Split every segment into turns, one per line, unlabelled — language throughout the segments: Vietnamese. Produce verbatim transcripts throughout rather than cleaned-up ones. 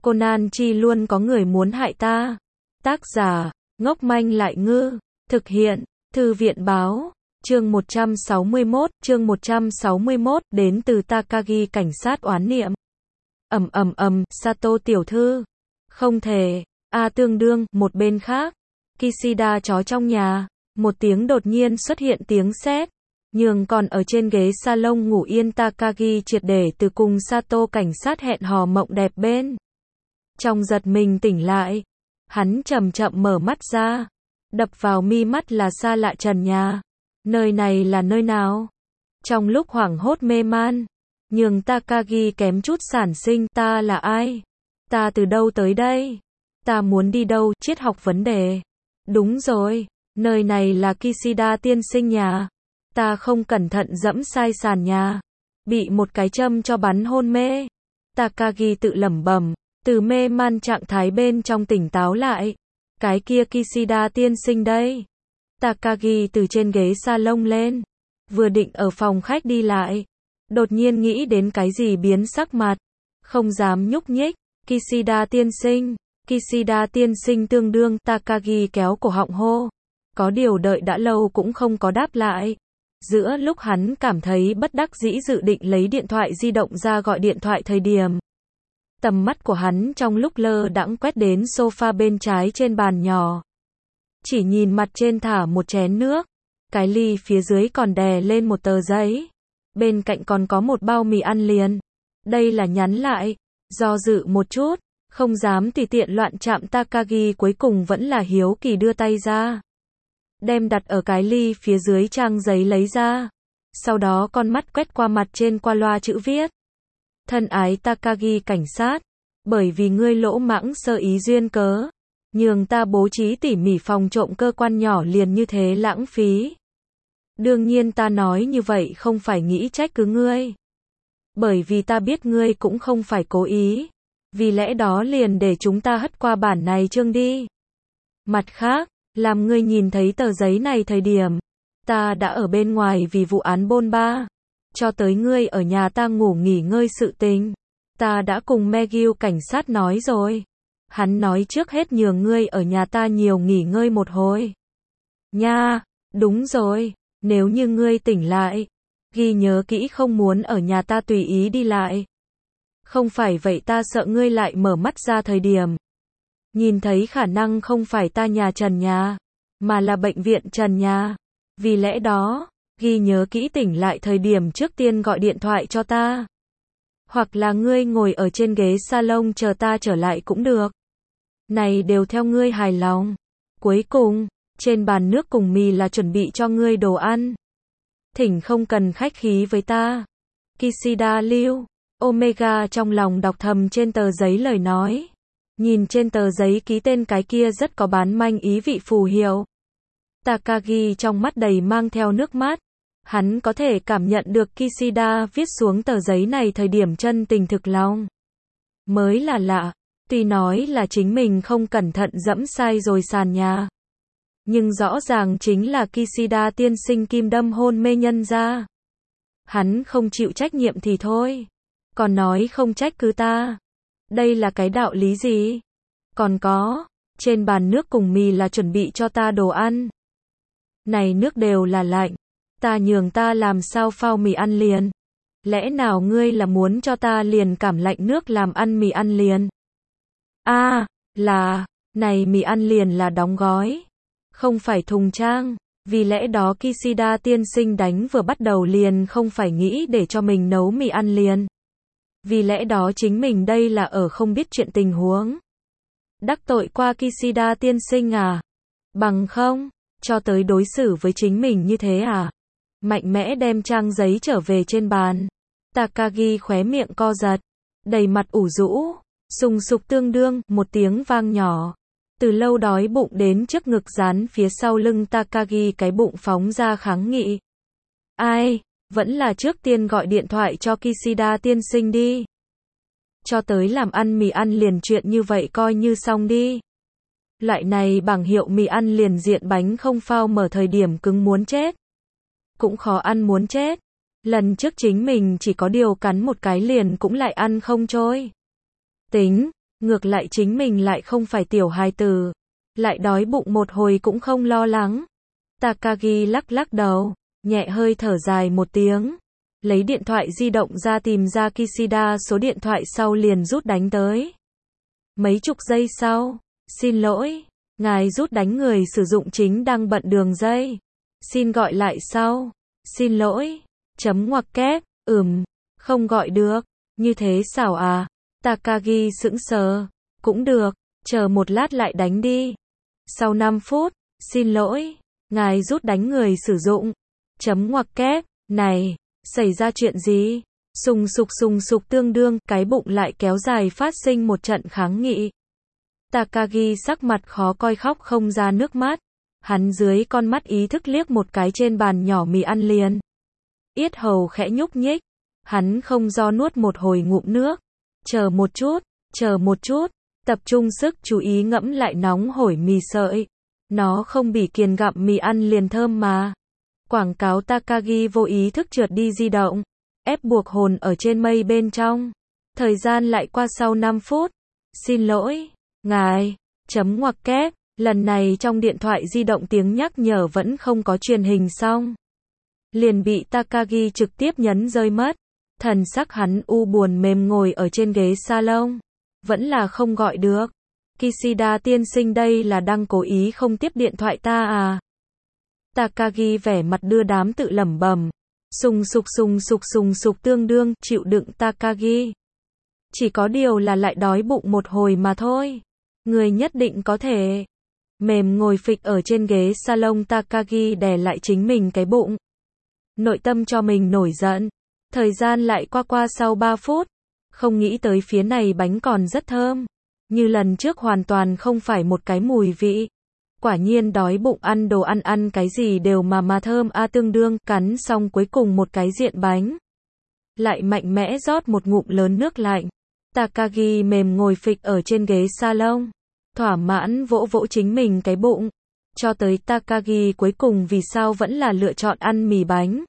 Conan Chi luôn có người muốn hại ta. Tác giả, ngốc manh lại ngư. Thực hiện, Thư viện báo. Chương một trăm sáu mươi mốt, chương một trăm sáu mươi mốt, đến từ Takagi cảnh sát oán niệm. Ầm ầm ầm, Sato tiểu thư. Không thể. A tương đương, một bên khác. Kishida chó trong nhà. Một tiếng đột nhiên xuất hiện tiếng sét. Nhường còn ở trên ghế salon ngủ yên Takagi triệt để từ cùng Sato cảnh sát hẹn hò mộng đẹp bên. Trong giật mình tỉnh lại. Hắn chậm chậm mở mắt ra. Đập vào mi mắt là xa lạ trần nhà. Nơi này là nơi nào? Trong lúc hoảng hốt mê man, nhường Takagi kém chút sản sinh. Ta là ai? Ta từ đâu tới đây? Ta muốn đi đâu? Triết học vấn đề. Đúng rồi, nơi này là Kishida tiên sinh nhà. Ta không cẩn thận dẫm sai sàn nhà. Bị một cái châm cho bắn hôn mê. Takagi tự lẩm bẩm, từ mê man trạng thái bên trong tỉnh táo lại. Cái kia Kishida tiên sinh đây. Takagi từ trên ghế salon lên. Vừa định ở phòng khách đi lại. Đột nhiên nghĩ đến cái gì biến sắc mặt. Không dám nhúc nhích. Kishida tiên sinh. Kishida tiên sinh tương đương. Takagi kéo cổ họng hô. Có điều đợi đã lâu cũng không có đáp lại. Giữa lúc hắn cảm thấy bất đắc dĩ dự định lấy điện thoại di động ra gọi điện thoại thời điểm. Tầm mắt của hắn trong lúc lơ đãng quét đến sofa bên trái trên bàn nhỏ. Chỉ nhìn mặt trên thả một chén nước. Cái ly phía dưới còn đè lên một tờ giấy. Bên cạnh còn có một bao mì ăn liền. Đây là nhắn lại. Do dự một chút. Không dám tùy tiện loạn chạm Takagi cuối cùng vẫn là hiếu kỳ đưa tay ra. Đem đặt ở cái ly phía dưới trang giấy lấy ra. Sau đó con mắt quét qua mặt trên qua loa chữ viết. Thân ái Takagi cảnh sát. Bởi vì ngươi lỗ mãng sơ ý duyên cớ. Nhường ta bố trí tỉ mỉ phòng trộm cơ quan nhỏ liền như thế lãng phí. Đương nhiên ta nói như vậy không phải nghĩ trách cứ ngươi. Bởi vì ta biết ngươi cũng không phải cố ý. Vì lẽ đó liền để chúng ta hất qua bản này chương đi. Mặt khác, làm ngươi nhìn thấy tờ giấy này thời điểm. Ta đã ở bên ngoài vì vụ án bôn ba. Cho tới ngươi ở nhà ta ngủ nghỉ ngơi sự tình. Ta đã cùng Megil cảnh sát nói rồi. Hắn nói trước hết nhường ngươi ở nhà ta nhiều nghỉ ngơi một hồi. Nha, đúng rồi, nếu như ngươi tỉnh lại, ghi nhớ kỹ không muốn ở nhà ta tùy ý đi lại. Không phải vậy ta sợ ngươi lại mở mắt ra thời điểm. Nhìn thấy khả năng không phải ta nhà trần nhà, mà là bệnh viện trần nhà. Vì lẽ đó, ghi nhớ kỹ tỉnh lại thời điểm trước tiên gọi điện thoại cho ta. Hoặc là ngươi ngồi ở trên ghế salon chờ ta trở lại cũng được. Này đều theo ngươi hài lòng. Cuối cùng, trên bàn nước cùng mì là chuẩn bị cho ngươi đồ ăn. Thỉnh không cần khách khí với ta. Kishida lưu. Omega trong lòng đọc thầm trên tờ giấy lời nói. Nhìn trên tờ giấy ký tên cái kia rất có bán manh ý vị phù hiệu. Takagi trong mắt đầy mang theo nước mắt. Hắn có thể cảm nhận được Kishida viết xuống tờ giấy này thời điểm chân tình thực lòng. Mới là lạ. Tuy nói là chính mình không cẩn thận dẫm sai rồi sàn nhà. Nhưng rõ ràng chính là Kishida tiên sinh kim đâm hôn mê nhân ra. Hắn không chịu trách nhiệm thì thôi. Còn nói không trách cứ ta. Đây là cái đạo lý gì? Còn có, trên bàn nước cùng mì là chuẩn bị cho ta đồ ăn. Này nước đều là lạnh. Ta nhường ta làm sao phao mì ăn liền. Lẽ nào ngươi là muốn cho ta liền cảm lạnh nước làm ăn mì ăn liền? A, à, là, này mì ăn liền là đóng gói. Không phải thùng trang. Vì lẽ đó Kishida tiên sinh đánh vừa bắt đầu liền không phải nghĩ để cho mình nấu mì ăn liền. Vì lẽ đó chính mình đây là ở không biết chuyện tình huống. Đắc tội qua Kishida tiên sinh à? Bằng không, cho tới đối xử với chính mình như thế à? Mạnh mẽ đem trang giấy trở về trên bàn. Takagi khóe miệng co giật. Đầy mặt ủ rũ. Sùng sục tương đương, một tiếng vang nhỏ. Từ lâu đói bụng đến trước ngực dán phía sau lưng Takagi cái bụng phóng ra kháng nghị. Ai, vẫn là trước tiên gọi điện thoại cho Kishida tiên sinh đi. Cho tới làm ăn mì ăn liền chuyện như vậy coi như xong đi. Loại này bảng hiệu mì ăn liền diện bánh không phao mở thời điểm cứng muốn chết. Cũng khó ăn muốn chết. Lần trước chính mình chỉ có điều cắn một cái liền cũng lại ăn không trôi. Tính, Ngược lại chính mình lại không phải tiểu hài tử, lại đói bụng một hồi cũng không lo lắng. Takagi lắc lắc đầu, nhẹ hơi thở dài một tiếng, lấy điện thoại di động ra tìm ra Kishida số điện thoại sau liền rút đánh tới. Mấy chục giây sau, xin lỗi, ngài rút đánh người sử dụng chính đang bận đường dây. Xin gọi lại sau. Xin lỗi. Chấm ngoặc kép, ừm, không gọi được. Như thế xảo à? Takagi sững sờ. Cũng được, chờ một lát lại đánh đi. Sau năm phút, xin lỗi, ngài rút đánh người sử dụng. Chấm ngoặc kép, này, xảy ra chuyện gì? Sùng sục sùng sục tương đương, cái bụng lại kéo dài phát sinh một trận kháng nghị. Takagi sắc mặt khó coi khóc không ra nước mắt. Hắn dưới con mắt ý thức liếc một cái trên bàn nhỏ mì ăn liền. Yết hầu khẽ nhúc nhích. Hắn không do nuốt một hồi ngụm nước. Chờ một chút, chờ một chút. Tập trung sức chú ý ngẫm lại nóng hổi mì sợi. Nó không bị kiền gặm mì ăn liền thơm mà. Quảng cáo Takagi vô ý thức trượt đi di động. Ép buộc hồn ở trên mây bên trong. Thời gian lại qua sau năm phút. Xin lỗi, ngài, chấm ngoặc kép, lần này trong điện thoại di động tiếng nhắc nhở vẫn không có truyền hình xong. Liền bị Takagi trực tiếp nhấn rơi mất. Thần sắc hắn u buồn mềm ngồi ở trên ghế salon. Vẫn là không gọi được. Kishida tiên sinh đây là đang cố ý không tiếp điện thoại ta à? Takagi vẻ mặt đưa đám tự lẩm bẩm. Sùng sục sùng sục sùng sục tương đương, chịu đựng Takagi. Chỉ có điều là lại đói bụng một hồi mà thôi. Người nhất định có thể. Mềm ngồi phịch ở trên ghế salon Takagi đè lại chính mình cái bụng. Nội tâm cho mình nổi giận. Thời gian lại qua qua sau ba phút. Không nghĩ tới phía này bánh còn rất thơm. Như lần trước hoàn toàn không phải một cái mùi vị. Quả nhiên đói bụng ăn đồ ăn ăn cái gì đều mà mà thơm a tương đương, cắn xong cuối cùng một cái diện bánh. Lại mạnh mẽ rót một ngụm lớn nước lạnh. Takagi mềm ngồi phịch ở trên ghế salon. Thỏa mãn vỗ vỗ chính mình cái bụng. Cho tới Takagi cuối cùng vì sao vẫn là lựa chọn ăn mì bánh.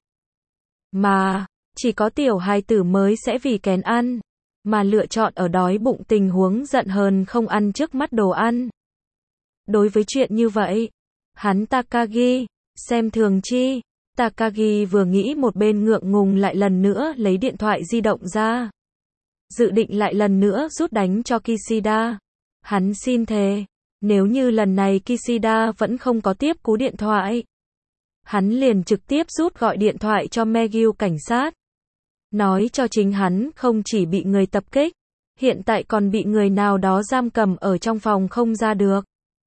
Mà, chỉ có tiểu hài tử mới sẽ vì kén ăn. Mà lựa chọn ở đói bụng tình huống giận hờn không ăn trước mắt đồ ăn. Đối với chuyện như vậy, hắn Takagi, xem thường chi. Takagi vừa nghĩ một bên ngượng ngùng lại lần nữa lấy điện thoại di động ra. Dự định lại lần nữa rút đánh cho Kishida. Hắn xin thề, nếu như lần này Kishida vẫn không có tiếp cú điện thoại. Hắn liền trực tiếp rút gọi điện thoại cho Megyu cảnh sát. Nói cho chính hắn không chỉ bị người tập kích, hiện tại còn bị người nào đó giam cầm ở trong phòng không ra được.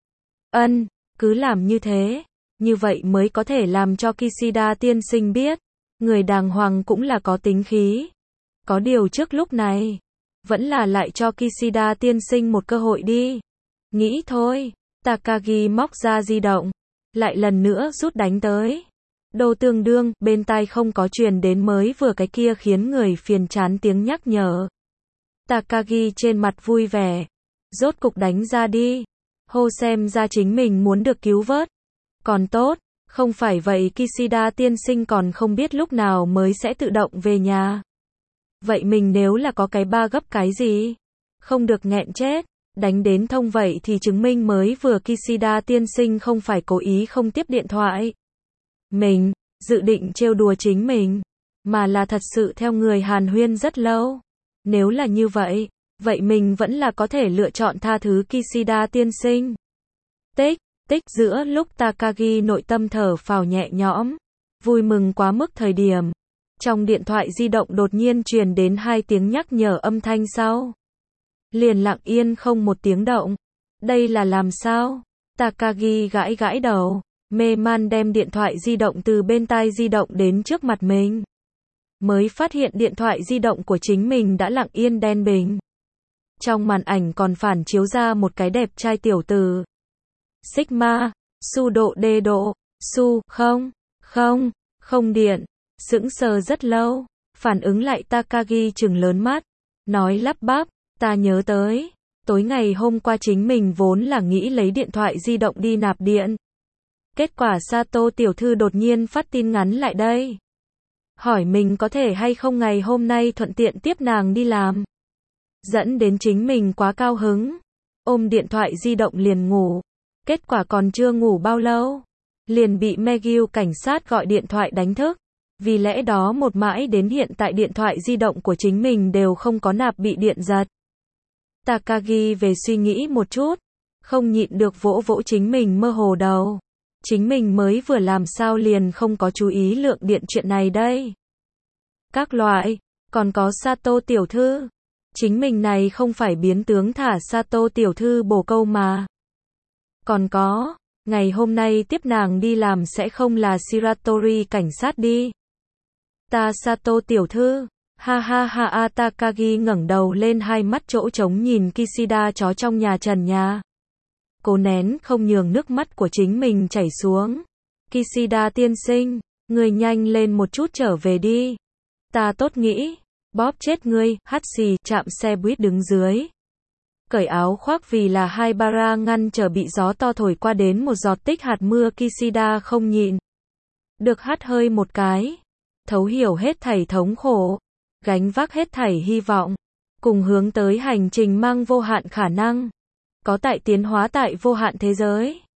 Ân, cứ làm như thế, như vậy mới có thể làm cho Kishida tiên sinh biết, người đàng hoàng cũng là có tính khí. Có điều trước lúc này, vẫn là lại cho Kishida tiên sinh một cơ hội đi. Nghĩ thôi, Takagi móc ra di động, lại lần nữa rút đánh tới. Đồ tương đương, bên tai không có truyền đến mới vừa cái kia khiến người phiền chán tiếng nhắc nhở. Takagi trên mặt vui vẻ, rốt cục đánh ra đi. Hô xem ra chính mình muốn được cứu vớt. Còn tốt, không phải vậy Kishida tiên sinh còn không biết lúc nào mới sẽ tự động về nhà. Vậy mình nếu là có cái ba gấp cái gì? Không được nghẹn chết. Đánh đến thông vậy thì chứng minh mới vừa Kishida tiên sinh không phải cố ý không tiếp điện thoại. Mình, dự định trêu đùa chính mình. Mà là thật sự theo người hàn huyên rất lâu. Nếu là như vậy, vậy mình vẫn là có thể lựa chọn tha thứ Kishida tiên sinh. Tích, tích giữa lúc Takagi nội tâm thở phào nhẹ nhõm, vui mừng quá mức thời điểm. Trong điện thoại di động đột nhiên truyền đến hai tiếng nhắc nhở âm thanh sau. Liền lặng yên không một tiếng động. Đây là làm sao? Takagi gãi gãi đầu, mê man đem điện thoại di động từ bên tai di động đến trước mặt mình. Mới phát hiện điện thoại di động của chính mình đã lặng yên đen bình. Trong màn ảnh còn phản chiếu ra một cái đẹp trai tiểu tử. Sigma, su độ đê độ, su, không, không, không điện. Sững sờ rất lâu, phản ứng lại Takagi trừng lớn mắt, nói lắp bắp, ta nhớ tới, tối ngày hôm qua chính mình vốn là nghĩ lấy điện thoại di động đi nạp điện. Kết quả Sato tiểu thư đột nhiên phát tin ngắn lại đây. Hỏi mình có thể hay không ngày hôm nay thuận tiện tiếp nàng đi làm. dẫn đến chính mình quá cao hứng, ôm điện thoại di động liền ngủ. Kết quả còn chưa ngủ bao lâu, liền bị McGill cảnh sát gọi điện thoại đánh thức. Vì lẽ đó một mãi đến hiện tại điện thoại di động của chính mình đều không có nạp bị điện giật. Takagi về suy nghĩ một chút, không nhịn được vỗ vỗ chính mình mơ hồ đầu. Chính mình mới vừa làm sao liền không có chú ý lượng điện chuyện này đây. Các loại, còn có Sato tiểu thư. Chính mình này không phải biến tướng thả Sato tiểu thư bồ câu mà. Còn có, ngày hôm nay tiếp nàng đi làm sẽ không là Shiratori cảnh sát đi. Ta Sato tiểu thư, ha ha ha a Takagi ngẩng đầu lên hai mắt chỗ trống nhìn Kishida chó trong nhà trần nhà. Cố nén không nhường nước mắt của chính mình chảy xuống. Kishida tiên sinh, người nhanh lên một chút trở về đi. Ta tốt nghĩ, bóp chết ngươi, hắt xì, chạm xe buýt đứng dưới. Cởi áo khoác vì là hai bara ngăn trở bị gió to thổi qua đến một giọt tích hạt mưa Kishida không nhịn được hắt hơi một cái. Thấu hiểu hết thảy thống khổ, gánh vác hết thảy hy vọng, cùng hướng tới hành trình mang vô hạn khả năng, có tại tiến hóa tại vô hạn thế giới.